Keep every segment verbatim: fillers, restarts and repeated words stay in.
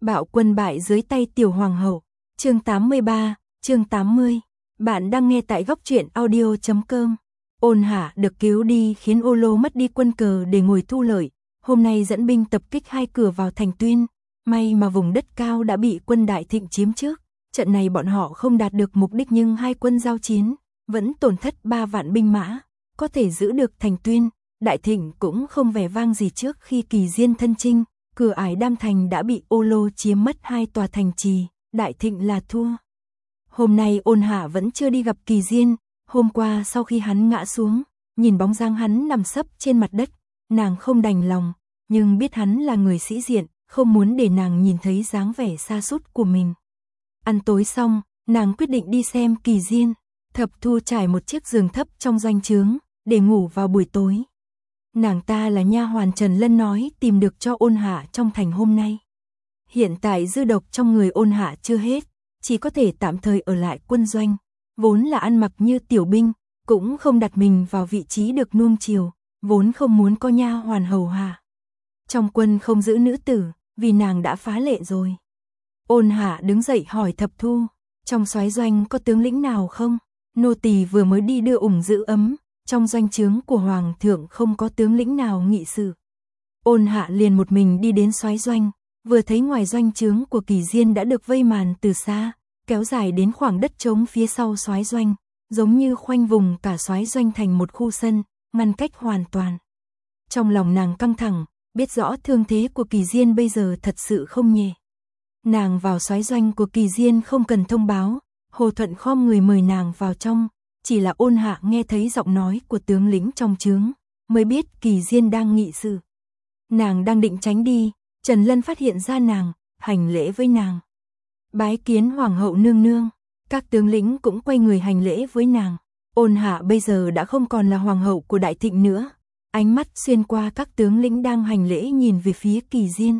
Bạo quân bại dưới tay tiểu hoàng hậu. Chương tám mươi ba, chương tám mươi. Bạn đang nghe tại góc truyện audio chấm com. Ôn Hạ được cứu đi khiến Ô Lô mất đi quân cờ để ngồi thu lợi, hôm nay dẫn binh tập kích hai cửa vào thành Tuyên, may mà vùng đất cao đã bị quân Đại Thịnh chiếm trước. Trận này bọn họ không đạt được mục đích nhưng hai quân giao chiến, vẫn tổn thất ba vạn binh mã, có thể giữ được thành Tuyên. Đại Thịnh cũng không vẻ vang gì trước khi Kỳ Diên thân chinh, cửa ải Đam Thành đã bị Ô Lô chiếm mất hai tòa thành trì, Đại Thịnh là thua. Hôm nay Ôn Hạ vẫn chưa đi gặp Kỳ Diên, hôm qua sau khi hắn ngã xuống, nhìn bóng dáng hắn nằm sấp trên mặt đất, nàng không đành lòng, nhưng biết hắn là người sĩ diện, không muốn để nàng nhìn thấy dáng vẻ sa sút của mình. Ăn tối xong, nàng quyết định đi xem Kỳ Diên. Thập Thu trải một chiếc giường thấp trong doanh trướng để ngủ vào buổi tối. Nàng ta là nha hoàn Trần Lân nói tìm được cho Ôn Hạ trong thành hôm nay. Hiện tại dư độc trong người Ôn Hạ chưa hết, chỉ có thể tạm thời ở lại quân doanh, vốn là ăn mặc như tiểu binh, cũng không đặt mình vào vị trí được nuông chiều, vốn không muốn có nha hoàn hầu hạ. Trong quân không giữ nữ tử, vì nàng đã phá lệ rồi. Ôn Hạ đứng dậy hỏi Thập Thu, trong soái doanh có tướng lĩnh nào không? Nô tỳ vừa mới đi đưa ủng giữ ấm, trong doanh trướng của hoàng thượng không có tướng lĩnh nào nghị sự. Ôn Hạ liền một mình đi đến soái doanh, vừa thấy ngoài doanh trướng của Kỳ Diên đã được vây màn từ xa, kéo dài đến khoảng đất trống phía sau soái doanh, giống như khoanh vùng cả soái doanh thành một khu sân, ngăn cách hoàn toàn. Trong lòng nàng căng thẳng, biết rõ thương thế của Kỳ Diên bây giờ thật sự không nhẹ. Nàng vào soái doanh của Kỳ Diên không cần thông báo, Hồ Thuận khom người mời nàng vào trong, chỉ là Ôn Hạ nghe thấy giọng nói của tướng lĩnh trong trướng, mới biết Kỳ Diên đang nghị sự. Nàng đang định tránh đi, Trần Lân phát hiện ra nàng, hành lễ với nàng. Bái kiến hoàng hậu nương nương, các tướng lĩnh cũng quay người hành lễ với nàng. Ôn Hạ bây giờ đã không còn là hoàng hậu của Đại Thịnh nữa, ánh mắt xuyên qua các tướng lĩnh đang hành lễ nhìn về phía Kỳ Diên.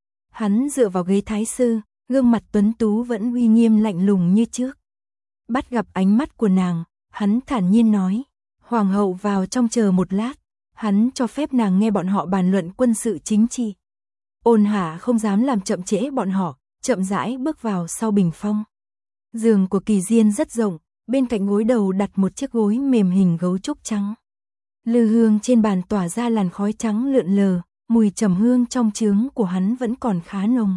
Hắn dựa vào ghế thái sư, gương mặt tuấn tú vẫn uy nghiêm lạnh lùng như trước. Bắt gặp ánh mắt của nàng, hắn thản nhiên nói, hoàng hậu vào trong chờ một lát, hắn cho phép nàng nghe bọn họ bàn luận quân sự chính trị. Ôn Hạ không dám làm chậm trễ bọn họ, chậm rãi bước vào sau bình phong. Giường của Kỳ Diên rất rộng, bên cạnh gối đầu đặt một chiếc gối mềm hình gấu trúc trắng. Lư hương trên bàn tỏa ra làn khói trắng lượn lờ, mùi trầm hương trong trướng của hắn vẫn còn khá nồng.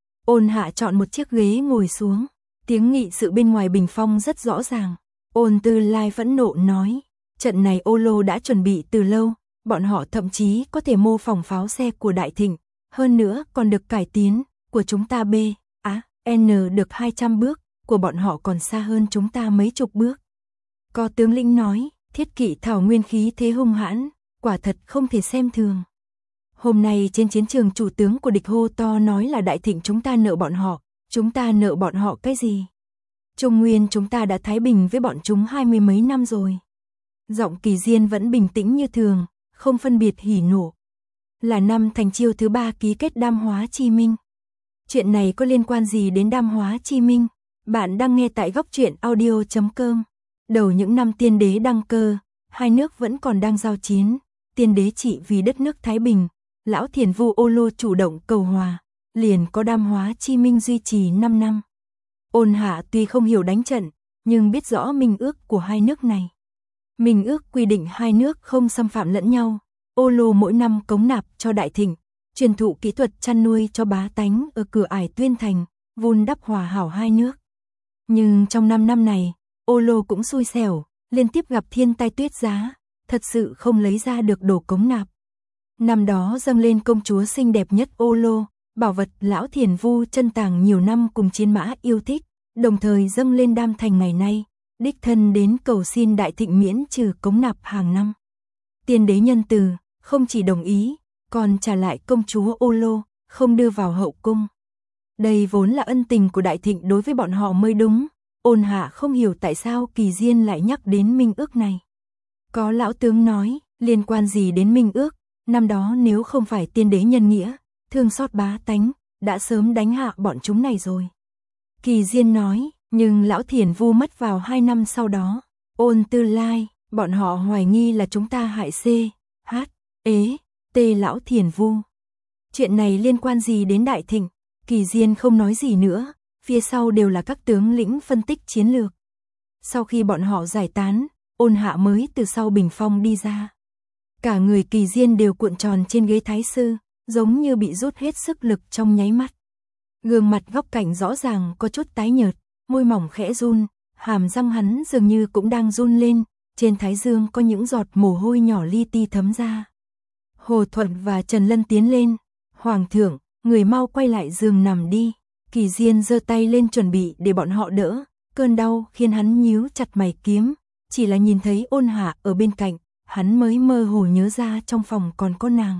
Ôn Hạ chọn một chiếc ghế ngồi xuống, tiếng nghị sự bên ngoài bình phong rất rõ ràng. Ôn Tư Lai phẫn nộ nói, trận này Ô Lô đã chuẩn bị từ lâu, bọn họ thậm chí có thể mô phỏng pháo xe của Đại Thịnh, hơn nữa còn được cải tiến, của chúng ta B, á, N được hai trăm bước, của bọn họ còn xa hơn chúng ta mấy chục bước. Có tướng lĩnh nói, Thiết Kỵ thảo nguyên khí thế hung hãn, quả thật không thể xem thường. Hôm nay trên chiến trường chủ tướng của địch hô to nói là Đại Thịnh chúng ta nợ bọn họ, chúng ta nợ bọn họ cái gì? Trung Nguyên chúng ta đã thái bình với bọn chúng hai mươi mấy năm rồi. Giọng Kỳ Diên vẫn bình tĩnh như thường, không phân biệt hỉ nộ. Là năm Thành Chiêu thứ ba ký kết Đam Hóa Chi Minh. Chuyện này có liên quan gì đến Đam Hóa Chi Minh? Bạn đang nghe tại góc truyện audio chấm com. Đầu những năm tiên đế đăng cơ, hai nước vẫn còn đang giao chiến. Tiên đế trị vì đất nước thái bình, lão thiền vu Ô Lô chủ động cầu hòa, liền có Đam Hóa Chi Minh duy trì năm năm. Ôn Hạ tuy không hiểu đánh trận, nhưng biết rõ minh ước của hai nước này. Minh ước quy định hai nước không xâm phạm lẫn nhau. Ô Lô mỗi năm cống nạp cho Đại Thịnh, truyền thụ kỹ thuật chăn nuôi cho bá tánh ở cửa ải Tuyên Thành, vun đắp hòa hảo hai nước. Nhưng trong năm năm này, Ô Lô cũng xui xẻo, liên tiếp gặp thiên tai tuyết giá, thật sự không lấy ra được đồ cống nạp. Năm đó dâng lên công chúa xinh đẹp nhất Ô Lô, bảo vật lão thiền vu chân tàng nhiều năm cùng chiến mã yêu thích, đồng thời dâng lên Đam Thành ngày nay, đích thân đến cầu xin Đại Thịnh miễn trừ cống nạp hàng năm. Tiên đế nhân từ, không chỉ đồng ý, còn trả lại công chúa Ô Lô, không đưa vào hậu cung. Đây vốn là ân tình của Đại Thịnh đối với bọn họ mới đúng. Ôn Hạ không hiểu tại sao Kỳ Diên lại nhắc đến minh ước này. Có lão tướng nói, liên quan gì đến minh ước, năm đó nếu không phải tiên đế nhân nghĩa, thương xót bá tánh, đã sớm đánh hạ bọn chúng này rồi. Kỳ Diên nói, nhưng lão thiền vu mất vào hai năm sau đó. Ôn Tư Lai, bọn họ hoài nghi là chúng ta hại C, H, ế, T lão thiền vu. Chuyện này liên quan gì đến Đại Thịnh? Kỳ Diên không nói gì nữa, phía sau đều là các tướng lĩnh phân tích chiến lược. Sau khi bọn họ giải tán, Ôn Hạ mới từ sau bình phong đi ra. Cả người Kỳ Diên đều cuộn tròn trên ghế thái sư, giống như bị rút hết sức lực trong nháy mắt. Gương mặt góc cạnh rõ ràng có chút tái nhợt, môi mỏng khẽ run, hàm răng hắn dường như cũng đang run lên, trên thái dương có những giọt mồ hôi nhỏ li ti thấm ra. Hồ Thuận và Trần Lân tiến lên, "Hoàng thượng, người mau quay lại giường nằm đi." Kỳ Diên giơ tay lên chuẩn bị để bọn họ đỡ, cơn đau khiến hắn nhíu chặt mày kiếm, chỉ là nhìn thấy Ôn Hạ ở bên cạnh, hắn mới mơ hồ nhớ ra trong phòng còn có nàng.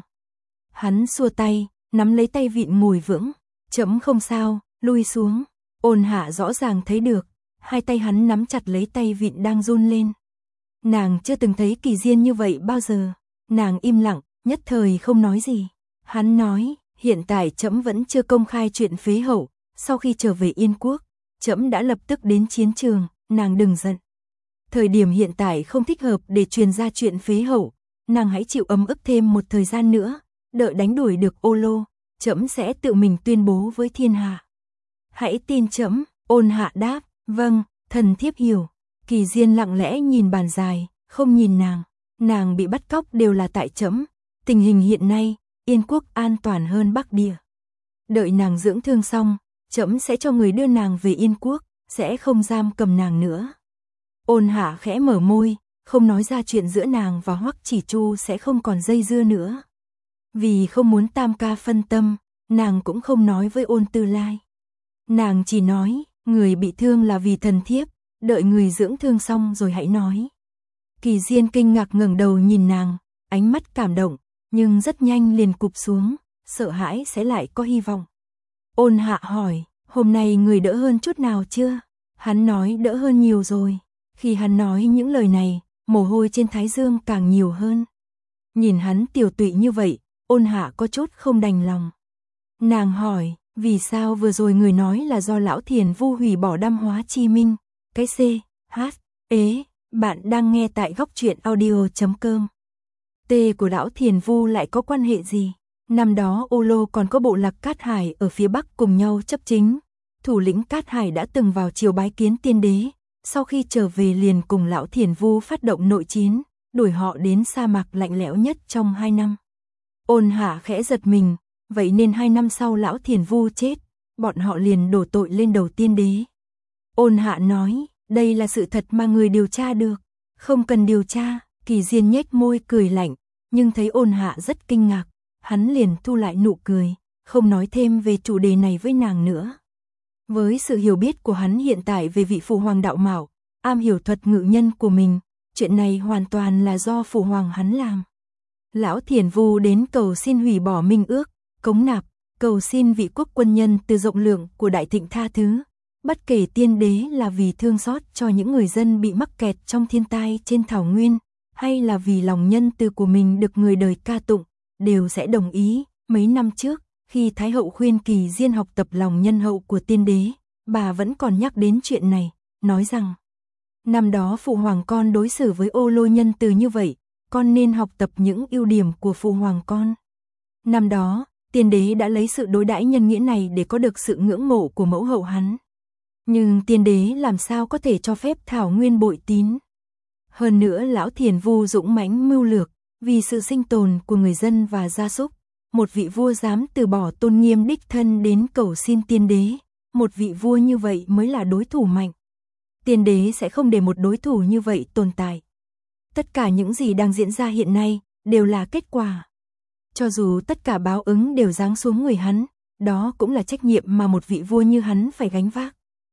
Hắn xua tay, nắm lấy tay vịn ngồi vững, "Chấm không sao, lui xuống." Ôn Hạ rõ ràng thấy được, hai tay hắn nắm chặt lấy tay vịn đang run lên. Nàng chưa từng thấy Kỳ Diên như vậy bao giờ, nàng im lặng, nhất thời không nói gì. Hắn nói, "Hiện tại trẫm vẫn chưa công khai chuyện phế hậu, sau khi trở về Yên Quốc, trẫm đã lập tức đến chiến trường, nàng đừng giận. Thời điểm hiện tại không thích hợp để truyền ra chuyện phế hậu, nàng hãy chịu ấm ức thêm một thời gian nữa, đợi đánh đuổi được Ô Lô, trẫm sẽ tự mình tuyên bố với thiên hạ." "Hãy tin trẫm." Ôn Hạ đáp, "Vâng, thần thiếp hiểu." Kỳ Diên lặng lẽ nhìn bàn dài, không nhìn nàng. Nàng bị bắt cóc đều là tại trẫm. Tình hình hiện nay, Yên Quốc an toàn hơn Bắc Địa. Đợi nàng dưỡng thương xong, trẫm sẽ cho người đưa nàng về Yên Quốc, sẽ không giam cầm nàng nữa. Ôn Hạ khẽ mở môi, không nói ra chuyện giữa nàng và Hoắc Chỉ Chu sẽ không còn dây dưa nữa. Vì không muốn Tam ca phân tâm, nàng cũng không nói với Ôn Tư Lai. Nàng chỉ nói, người bị thương là vì thần thiếp, đợi người dưỡng thương xong rồi hãy nói. Kỳ Diên kinh ngạc ngẩng đầu nhìn nàng, ánh mắt cảm động, nhưng rất nhanh liền cụp xuống, sợ hãi sẽ lại có hy vọng. Ôn Hạ hỏi, "Hôm nay người đỡ hơn chút nào chưa?" Hắn nói đỡ hơn nhiều rồi. Khi hắn nói những lời này, mồ hôi trên thái dương càng nhiều hơn. Nhìn hắn tiều tụy như vậy, Ôn Hạ có chút không đành lòng. Nàng hỏi, "Vì sao vừa rồi người nói là do lão Thiền Vu hủy bỏ Đam Hóa Chi Minh?" Cái C, H, ế, bạn đang nghe tại góc truyện audio chấm com. T của lão Thiền Vu lại có quan hệ gì? Năm đó Ô Lô còn có bộ lạc Cát Hải ở phía Bắc cùng nhau chấp chính. Thủ lĩnh Cát Hải đã từng vào triều bái kiến tiên đế, sau khi trở về liền cùng lão Thiền Vu phát động nội chiến, đuổi họ đến sa mạc lạnh lẽo nhất trong hai năm. Ôn Hạ khẽ giật mình, vậy nên hai năm sau lão Thiền Vu chết, bọn họ liền đổ tội lên đầu tiên đế. Ôn Hạ nói, đây là sự thật mà người điều tra được, không cần điều tra. Kỳ Diên nhếch môi cười lạnh, nhưng thấy Ôn Hạ rất kinh ngạc, hắn liền thu lại nụ cười, không nói thêm về chủ đề này với nàng nữa. Với sự hiểu biết của hắn hiện tại về vị phụ hoàng đạo mạo, am hiểu thuật ngự nhân của mình, chuyện này hoàn toàn là do phụ hoàng hắn làm. Lão Thiền Vu đến cầu xin hủy bỏ minh ước, cống nạp, cầu xin vị quốc quân nhân từ rộng lượng của Đại Thịnh tha thứ. Bất kể tiên đế là vì thương xót cho những người dân bị mắc kẹt trong thiên tai trên thảo nguyên, hay là vì lòng nhân từ của mình được người đời ca tụng, đều sẽ đồng ý. Mấy năm trước, khi Thái hậu khuyên Kỳ Diên học tập lòng nhân hậu của tiên đế, bà vẫn còn nhắc đến chuyện này, nói rằng năm đó phụ hoàng con đối xử với Ô Lô nhân từ như vậy, con nên học tập những ưu điểm của phụ hoàng con. Năm đó, tiên đế đã lấy sự đối đãi nhân nghĩa này để có được sự ngưỡng mộ của mẫu hậu hắn. Nhưng tiên đế làm sao có thể cho phép thảo nguyên bội tín? Hơn nữa lão Thiền Vu dũng mãnh mưu lược, vì sự sinh tồn của người dân và gia súc, một vị vua dám từ bỏ tôn nghiêm đích thân đến cầu xin tiên đế, một vị vua như vậy mới là đối thủ mạnh. Tiên đế sẽ không để một đối thủ như vậy tồn tại. Tất cả những gì đang diễn ra hiện nay đều là kết quả. Cho dù tất cả báo ứng đều giáng xuống người hắn, đó cũng là trách nhiệm mà một vị vua như hắn phải gánh vác.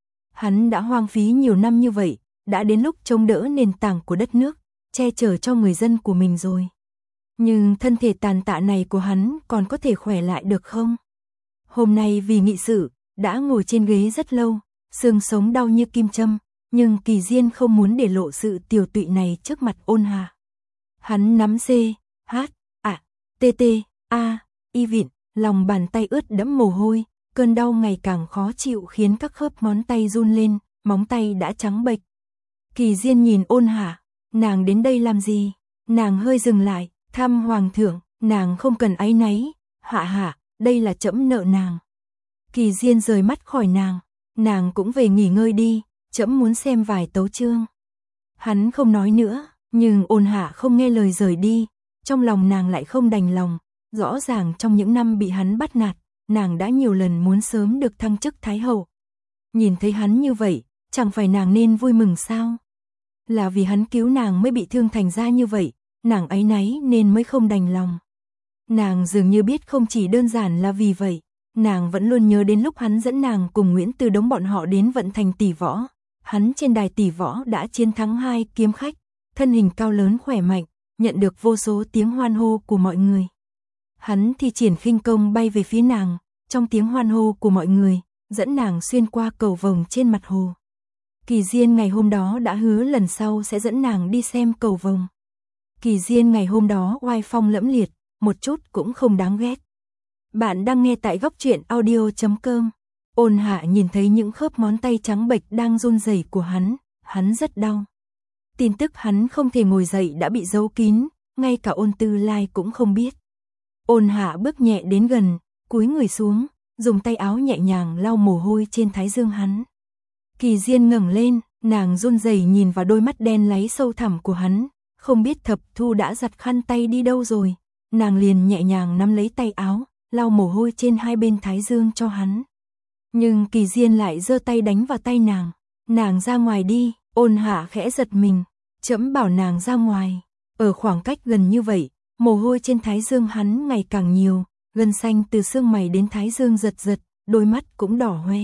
Hắn đã hoang phí nhiều năm như vậy, đã đến lúc chống đỡ nền tảng của đất nước, che chở cho người dân của mình rồi. Nhưng thân thể tàn tạ này của hắn còn có thể khỏe lại được không? Hôm nay vì nghị sự, đã ngồi trên ghế rất lâu, xương sống đau như kim châm, nhưng Kỳ Diên không muốn để lộ sự tiều tụy này trước mặt Ôn Hạ. Hắn nắm C, H, A, T T, A, y vịn, lòng bàn tay ướt đẫm mồ hôi, cơn đau ngày càng khó chịu khiến các khớp ngón tay run lên, móng tay đã trắng bệch. Kỳ Diên nhìn Ôn Hạ, nàng đến đây làm gì? Nàng hơi dừng lại, thăm hoàng thượng, nàng không cần áy náy, Hạ hạ, đây là trẫm nợ nàng. Kỳ Diên rời mắt khỏi nàng, nàng cũng về nghỉ ngơi đi, trẫm muốn xem vài tấu chương. Hắn không nói nữa, nhưng Ôn Hạ không nghe lời rời đi, trong lòng nàng lại không đành lòng, rõ ràng trong những năm bị hắn bắt nạt, nàng đã nhiều lần muốn sớm được thăng chức thái hậu. Nhìn thấy hắn như vậy, chẳng phải nàng nên vui mừng sao? Là vì hắn cứu nàng mới bị thương thành ra như vậy, nàng áy náy nên mới không đành lòng. Nàng dường như biết không chỉ đơn giản là vì vậy, nàng vẫn luôn nhớ đến lúc hắn dẫn nàng cùng Nguyễn Từ Đống bọn họ đến vận thành tỷ võ. Hắn trên đài tỷ võ đã chiến thắng hai kiếm khách, thân hình cao lớn khỏe mạnh, nhận được vô số tiếng hoan hô của mọi người. Hắn thi triển khinh công bay về phía nàng, trong tiếng hoan hô của mọi người, dẫn nàng xuyên qua cầu vồng trên mặt hồ. Kỳ Diên ngày hôm đó đã hứa lần sau sẽ dẫn nàng đi xem cầu vồng. Kỳ Diên ngày hôm đó oai phong lẫm liệt, một chút cũng không đáng ghét. Bạn đang nghe tại góc truyện audio chấm com. Ôn Hạ nhìn thấy những khớp ngón tay trắng bệch đang run rẩy của hắn, hắn rất đau. Tin tức hắn không thể ngồi dậy đã bị giấu kín, ngay cả Ôn Tư Lai cũng không biết. Ôn Hạ bước nhẹ đến gần, cúi người xuống, dùng tay áo nhẹ nhàng lau mồ hôi trên thái dương hắn. Kỳ Diên ngẩng lên, nàng run rẩy nhìn vào đôi mắt đen láy sâu thẳm của hắn, không biết Thập Thu đã giặt khăn tay đi đâu rồi, nàng liền nhẹ nhàng nắm lấy tay áo, lau mồ hôi trên hai bên thái dương cho hắn. Nhưng Kỳ Diên lại giơ tay đánh vào tay nàng, nàng ra ngoài đi. Ôn Hạ khẽ giật mình, trẫm bảo nàng ra ngoài. Ở khoảng cách gần như vậy, mồ hôi trên thái dương hắn ngày càng nhiều, gân xanh từ xương mày đến thái dương giật giật, đôi mắt cũng đỏ hoe.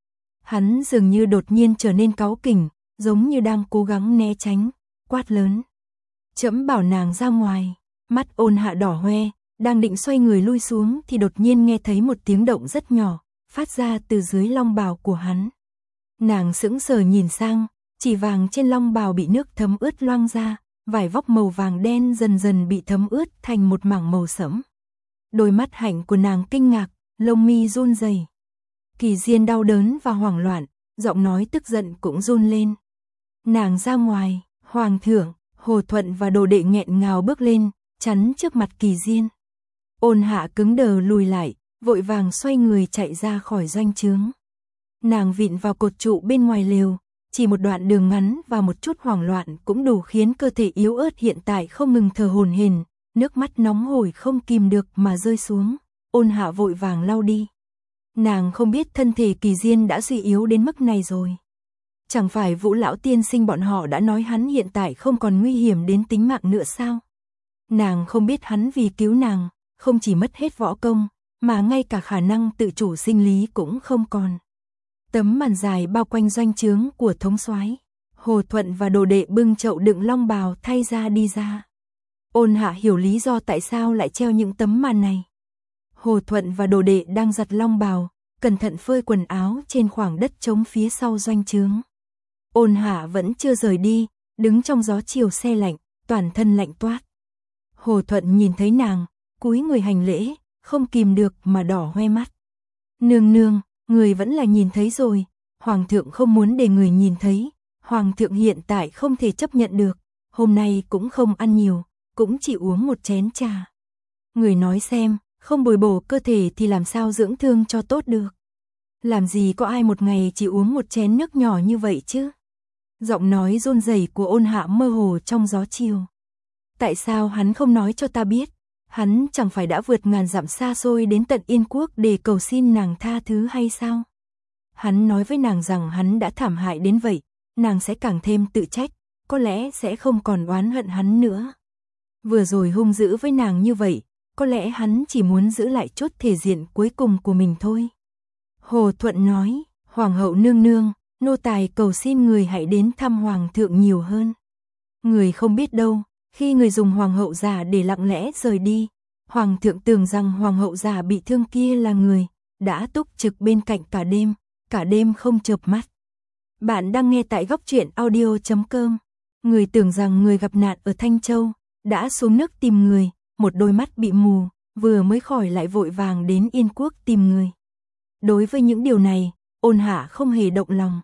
Hắn dường như đột nhiên trở nên cáu kỉnh, giống như đang cố gắng né tránh, quát lớn. Trẫm bảo nàng ra ngoài. Mắt Ôn Hạ đỏ hoe, đang định xoay người lui xuống thì đột nhiên nghe thấy một tiếng động rất nhỏ, phát ra từ dưới long bào của hắn. Nàng sững sờ nhìn sang, chỉ vàng trên long bào bị nước thấm ướt loang ra, vải vóc màu vàng đen dần dần bị thấm ướt thành một mảng màu sẫm. Đôi mắt hạnh của nàng kinh ngạc, lông mi run rẩy. Kỳ Diên đau đớn và hoảng loạn, giọng nói tức giận cũng run lên. Nàng ra ngoài. Hoàng thượng, Hồ Thuận và đồ đệ nghẹn ngào bước lên, chắn trước mặt Kỳ Diên. Ôn Hạ cứng đờ lùi lại, vội vàng xoay người chạy ra khỏi doanh trướng. Nàng vịn vào cột trụ bên ngoài lều, chỉ một đoạn đường ngắn và một chút hoảng loạn cũng đủ khiến cơ thể yếu ớt hiện tại không ngừng thở hổn hển, nước mắt nóng hổi không kìm được mà rơi xuống. Ôn Hạ vội vàng lau đi. Nàng không biết thân thể Kỳ Diên đã suy yếu đến mức này rồi. Chẳng phải Vũ lão tiên sinh bọn họ đã nói hắn hiện tại không còn nguy hiểm đến tính mạng nữa sao? Nàng không biết hắn vì cứu nàng, không chỉ mất hết võ công, mà ngay cả khả năng tự chủ sinh lý cũng không còn. Tấm màn dài bao quanh doanh trướng của thống soái. Hồ Thuận và đồ đệ bưng chậu đựng long bào thay ra đi ra. Ôn Hạ hiểu lý do tại sao lại treo những tấm màn này. Hồ Thuận và đồ đệ đang giặt long bào, cẩn thận phơi quần áo trên khoảng đất trống phía sau doanh trướng. Ôn Hạ vẫn chưa rời đi, đứng trong gió chiều se lạnh, toàn thân lạnh toát. Hồ Thuận nhìn thấy nàng, cúi người hành lễ, không kìm được mà đỏ hoe mắt. Nương nương, người vẫn là nhìn thấy rồi, Hoàng thượng không muốn để người nhìn thấy, Hoàng thượng hiện tại không thể chấp nhận được, hôm nay cũng không ăn nhiều, cũng chỉ uống một chén trà. Người nói xem, không bồi bổ cơ thể thì làm sao dưỡng thương cho tốt được. Làm gì có ai một ngày chỉ uống một chén nước nhỏ như vậy chứ? Giọng nói run rẩy của Ôn Hạ mơ hồ trong gió chiều. Tại sao hắn không nói cho ta biết? Hắn chẳng phải đã vượt ngàn dặm xa xôi đến tận Yên Quốc để cầu xin nàng tha thứ hay sao? Hắn nói với nàng rằng hắn đã thảm hại đến vậy, nàng sẽ càng thêm tự trách, có lẽ sẽ không còn oán hận hắn nữa. Vừa rồi hung dữ với nàng như vậy, có lẽ hắn chỉ muốn giữ lại chút thể diện cuối cùng của mình thôi. Hồ Thuận nói, Hoàng hậu nương nương, nô tài cầu xin người hãy đến thăm Hoàng thượng nhiều hơn. Người không biết đâu, khi người dùng Hoàng hậu già để lặng lẽ rời đi, Hoàng thượng tưởng rằng Hoàng hậu già bị thương kia là người, đã túc trực bên cạnh cả đêm, cả đêm không chợp mắt. Bạn đang nghe tại góc truyện audio chấm com. Người tưởng rằng người gặp nạn ở Thanh Châu, đã xuống nước tìm người, một đôi mắt bị mù, vừa mới khỏi lại vội vàng đến Yên Quốc tìm người. Đối với những điều này, Ôn Hạ không hề động lòng.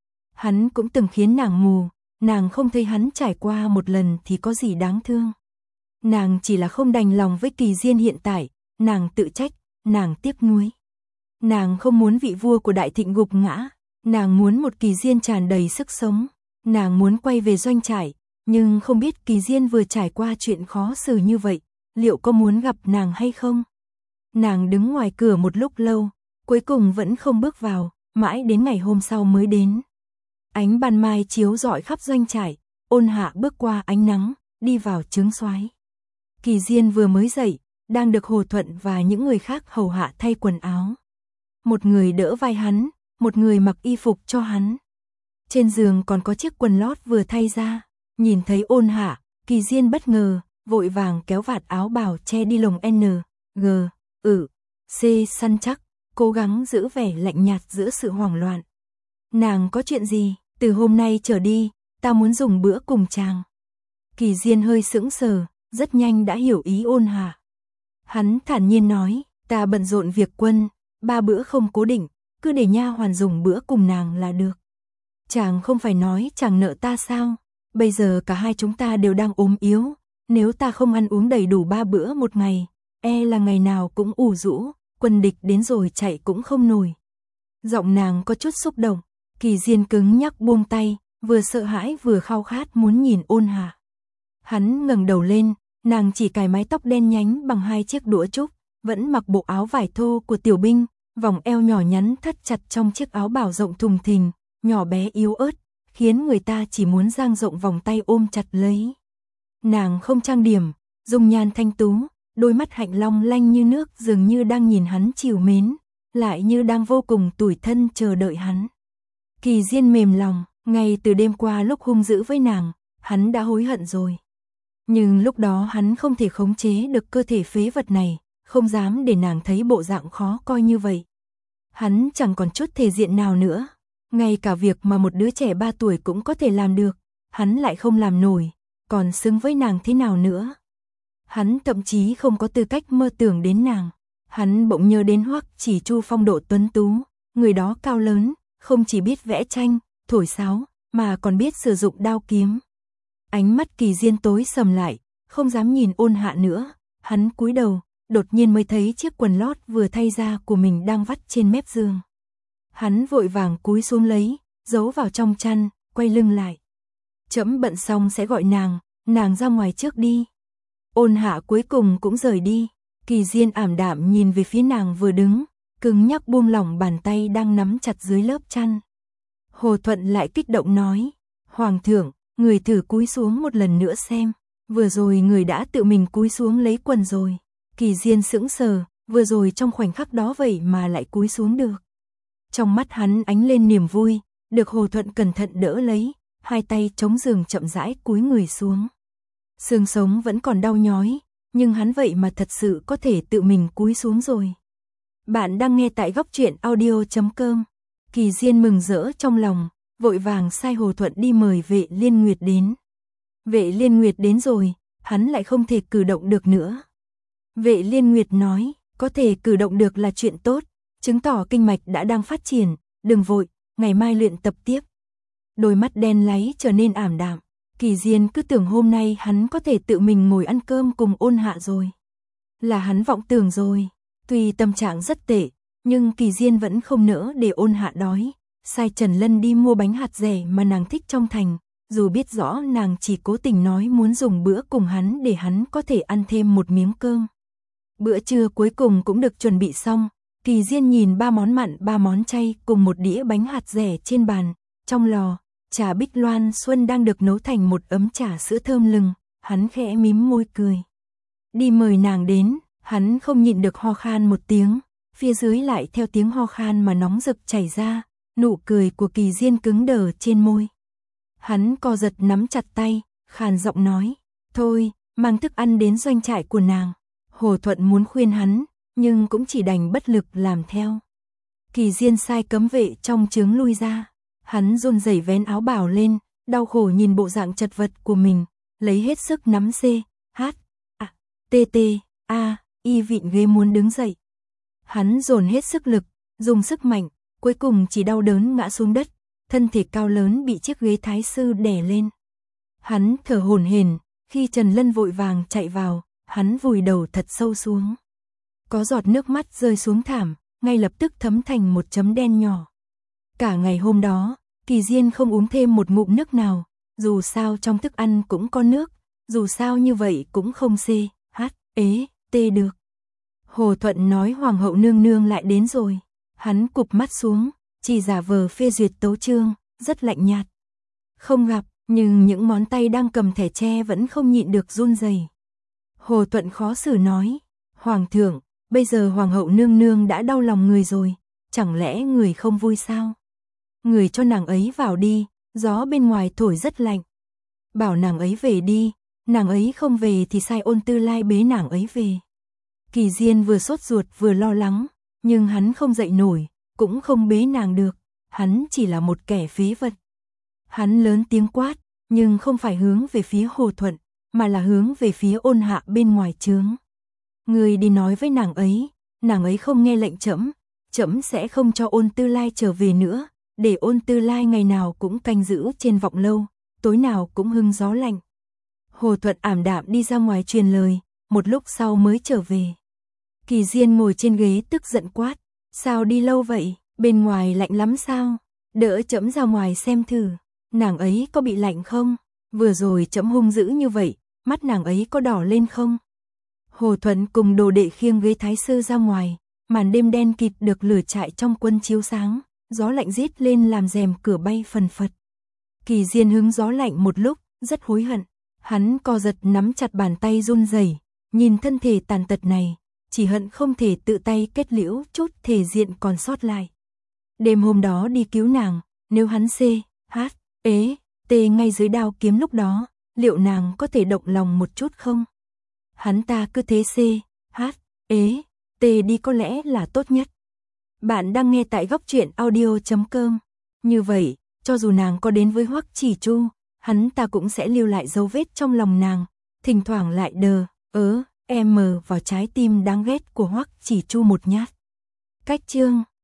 Hắn cũng từng khiến nàng mù, nàng không thấy hắn trải qua một lần thì có gì đáng thương. Nàng chỉ là không đành lòng với Kỳ Diên hiện tại, nàng tự trách, nàng tiếc nuối. Nàng không muốn vị vua của Đại Thịnh gục ngã, nàng muốn một Kỳ Diên tràn đầy sức sống, nàng muốn quay về doanh trại, nhưng không biết Kỳ Diên vừa trải qua chuyện khó xử như vậy, liệu có muốn gặp nàng hay không? Nàng đứng ngoài cửa một lúc lâu, cuối cùng vẫn không bước vào, mãi đến ngày hôm sau mới đến. Ánh ban mai chiếu rọi khắp doanh trại, Ôn Hạ bước qua ánh nắng, đi vào trướng soái. Kỳ Diên vừa mới dậy, đang được Hồ Thuận và những người khác hầu hạ thay quần áo. Một người đỡ vai hắn, một người mặc y phục cho hắn. Trên giường còn có chiếc quần lót vừa thay ra. Nhìn thấy Ôn Hạ, Kỳ Diên bất ngờ, vội vàng kéo vạt áo bào che đi lồng N, G, ử, C săn chắc, cố gắng giữ vẻ lạnh nhạt giữa sự hoảng loạn. Nàng có chuyện gì? Từ hôm nay trở đi, ta muốn dùng bữa cùng chàng. Kỳ Diên hơi sững sờ, rất nhanh đã hiểu ý Ôn Hạ. Hắn thản nhiên nói, ta bận rộn việc quân, ba bữa không cố định, cứ để nha hoàn dùng bữa cùng nàng là được. Chàng không phải nói chàng nợ ta sao? Bây giờ cả hai chúng ta đều đang ốm yếu, nếu ta không ăn uống đầy đủ ba bữa một ngày, e là ngày nào cũng ủ rũ, quân địch đến rồi chạy cũng không nổi. Giọng nàng có chút xúc động, Kỳ Diên cứng nhắc buông tay, vừa sợ hãi vừa khao khát muốn nhìn Ôn Hạ. Hắn ngẩng đầu lên, nàng chỉ cài mái tóc đen nhánh bằng hai chiếc đũa trúc, vẫn mặc bộ áo vải thô của tiểu binh, vòng eo nhỏ nhắn thắt chặt trong chiếc áo bào rộng thùng thình, nhỏ bé yếu ớt, khiến người ta chỉ muốn dang rộng vòng tay ôm chặt lấy. Nàng không trang điểm, dung nhan thanh tú, đôi mắt hạnh long lanh như nước dường như đang nhìn hắn trìu mến, lại như đang vô cùng tủi thân chờ đợi hắn. Kỳ Diên mềm lòng, ngay từ đêm qua lúc hung dữ với nàng, hắn đã hối hận rồi. Nhưng lúc đó hắn không thể khống chế được cơ thể phế vật này, không dám để nàng thấy bộ dạng khó coi như vậy. Hắn chẳng còn chút thể diện nào nữa, ngay cả việc mà một đứa trẻ ba tuổi cũng có thể làm được, hắn lại không làm nổi, còn xứng với nàng thế nào nữa. Hắn thậm chí không có tư cách mơ tưởng đến nàng. Hắn bỗng nhớ đến Hoắc Chỉ Chu phong độ tuấn tú, người đó cao lớn, không chỉ biết vẽ tranh, thổi sáo, mà còn biết sử dụng đao kiếm. Ánh mắt Kỳ Diên tối sầm lại, không dám nhìn Ôn Hạ nữa, hắn cúi đầu, đột nhiên mới thấy chiếc quần lót vừa thay ra của mình đang vắt trên mép giường. Hắn vội vàng cúi xuống lấy, giấu vào trong chăn, quay lưng lại. Trẫm bận xong sẽ gọi nàng, nàng ra ngoài trước đi. Ôn Hạ cuối cùng cũng rời đi, Kỳ Diên ảm đạm nhìn về phía nàng vừa đứng, cứng nhắc buông lỏng bàn tay đang nắm chặt dưới lớp chăn. Hồ Thuận lại kích động nói, Hoàng thượng, người thử cúi xuống một lần nữa xem, vừa rồi người đã tự mình cúi xuống lấy quần rồi. Kỳ Diên sững sờ, vừa rồi trong khoảnh khắc đó vậy mà lại cúi xuống được. Trong mắt hắn ánh lên niềm vui, được Hồ Thuận cẩn thận đỡ lấy, hai tay chống giường chậm rãi cúi người xuống. Xương sống vẫn còn đau nhói, nhưng hắn vậy mà thật sự có thể tự mình cúi xuống rồi. Bạn đang nghe tại góc truyện audio chấm com. Kỳ Diên mừng rỡ trong lòng, vội vàng sai Hồ Thuận đi mời Vệ Liên Nguyệt đến. Vệ Liên Nguyệt đến rồi, hắn lại không thể cử động được nữa. Vệ Liên Nguyệt nói, có thể cử động được là chuyện tốt, chứng tỏ kinh mạch đã đang phát triển, đừng vội, ngày mai luyện tập tiếp. Đôi mắt đen láy trở nên ảm đạm, Kỳ Diên cứ tưởng hôm nay hắn có thể tự mình ngồi ăn cơm cùng Ôn Hạ rồi. Là hắn vọng tưởng rồi, tuy tâm trạng rất tệ, nhưng Kỳ Diên vẫn không nỡ để Ôn Hạ đói, sai Trần Lân đi mua bánh hạt dẻ mà nàng thích trong thành, dù biết rõ nàng chỉ cố tình nói muốn dùng bữa cùng hắn để hắn có thể ăn thêm một miếng cơm. Bữa trưa cuối cùng cũng được chuẩn bị xong, Kỳ Diên nhìn ba món mặn ba món chay cùng một đĩa bánh hạt dẻ trên bàn, trong lò, trà Bích Loan Xuân đang được nấu thành một ấm trà sữa thơm lừng, hắn khẽ mím môi cười. Đi mời nàng đến, hắn không nhịn được ho khan một tiếng, phía dưới lại theo tiếng ho khan mà nóng rực chảy ra, nụ cười của Kỳ Diên cứng đờ trên môi. Hắn co giật nắm chặt tay, khàn giọng nói, thôi, mang thức ăn đến doanh trại của nàng. Hồ Thuận muốn khuyên hắn, nhưng cũng chỉ đành bất lực làm theo. Kỳ Diên sai cấm vệ trong trướng lui ra, hắn run rẩy vén áo bào lên, đau khổ nhìn bộ dạng chật vật của mình, lấy hết sức nắm C, H, A, T T, A, Y vịn ghế muốn đứng dậy. Hắn dồn hết sức lực, dùng sức mạnh, cuối cùng chỉ đau đớn ngã xuống đất, thân thể cao lớn bị chiếc ghế thái sư đè lên. Hắn thở hổn hển, khi Trần Lân vội vàng chạy vào, hắn vùi đầu thật sâu xuống. Có giọt nước mắt rơi xuống thảm, ngay lập tức thấm thành một chấm đen nhỏ. Cả ngày hôm đó, Kỳ Diên không uống thêm một ngụm nước nào, dù sao trong thức ăn cũng có nước, dù sao như vậy cũng không xê, hát, ế, tê được. Hồ Thuận nói Hoàng hậu nương nương lại đến rồi, hắn cụp mắt xuống, chỉ giả vờ phê duyệt tấu chương, rất lạnh nhạt. Không gặp, nhưng những ngón tay đang cầm thẻ tre vẫn không nhịn được run rẩy. Hồ Thuận khó xử nói, Hoàng thượng, bây giờ Hoàng hậu nương nương đã đau lòng người rồi, chẳng lẽ người không vui sao? Người cho nàng ấy vào đi, gió bên ngoài thổi rất lạnh. Bảo nàng ấy về đi, nàng ấy không về thì sai Ôn Tư Lai bế nàng ấy về. Kỳ Diên vừa sốt ruột vừa lo lắng, nhưng hắn không dậy nổi, cũng không bế nàng được, hắn chỉ là một kẻ phế vật. Hắn lớn tiếng quát, nhưng không phải hướng về phía Hồ Thuận, mà là hướng về phía Ôn Hạ bên ngoài trướng. Người đi nói với nàng ấy, nàng ấy không nghe lệnh trẫm, trẫm sẽ không cho Ôn Tư Lai trở về nữa, để Ôn Tư Lai ngày nào cũng canh giữ trên vọng lâu, tối nào cũng hưng gió lạnh. Hồ Thuận ảm đạm đi ra ngoài truyền lời, một lúc sau mới trở về. Kỳ Diên ngồi trên ghế tức giận quát, sao đi lâu vậy, bên ngoài lạnh lắm sao, đỡ trẫm ra ngoài xem thử, nàng ấy có bị lạnh không, vừa rồi trẫm hung dữ như vậy, mắt nàng ấy có đỏ lên không. Hồ Thuận cùng đồ đệ khiêng ghế thái sư ra ngoài, màn đêm đen kịt được lửa trại trong quân chiếu sáng, gió lạnh rít lên làm rèm cửa bay phần phật. Kỳ Diên hứng gió lạnh một lúc, rất hối hận, hắn co giật nắm chặt bàn tay run rẩy, nhìn thân thể tàn tật này, chỉ hận không thể tự tay kết liễu chút thể diện còn sót lại. Đêm hôm đó đi cứu nàng, nếu hắn xê, hát, ế, tê ngay dưới đao kiếm lúc đó, liệu nàng có thể động lòng một chút không? Hắn ta cứ thế xê, hát, ế, tê đi có lẽ là tốt nhất. Bạn đang nghe tại góc truyện audio chấm com. Như vậy, cho dù nàng có đến với Hoắc Chỉ Chu, hắn ta cũng sẽ lưu lại dấu vết trong lòng nàng, thỉnh thoảng lại đờ, ớ, em mờ vào trái tim đáng ghét của Hoắc Chỉ Chu một nhát. Cách chương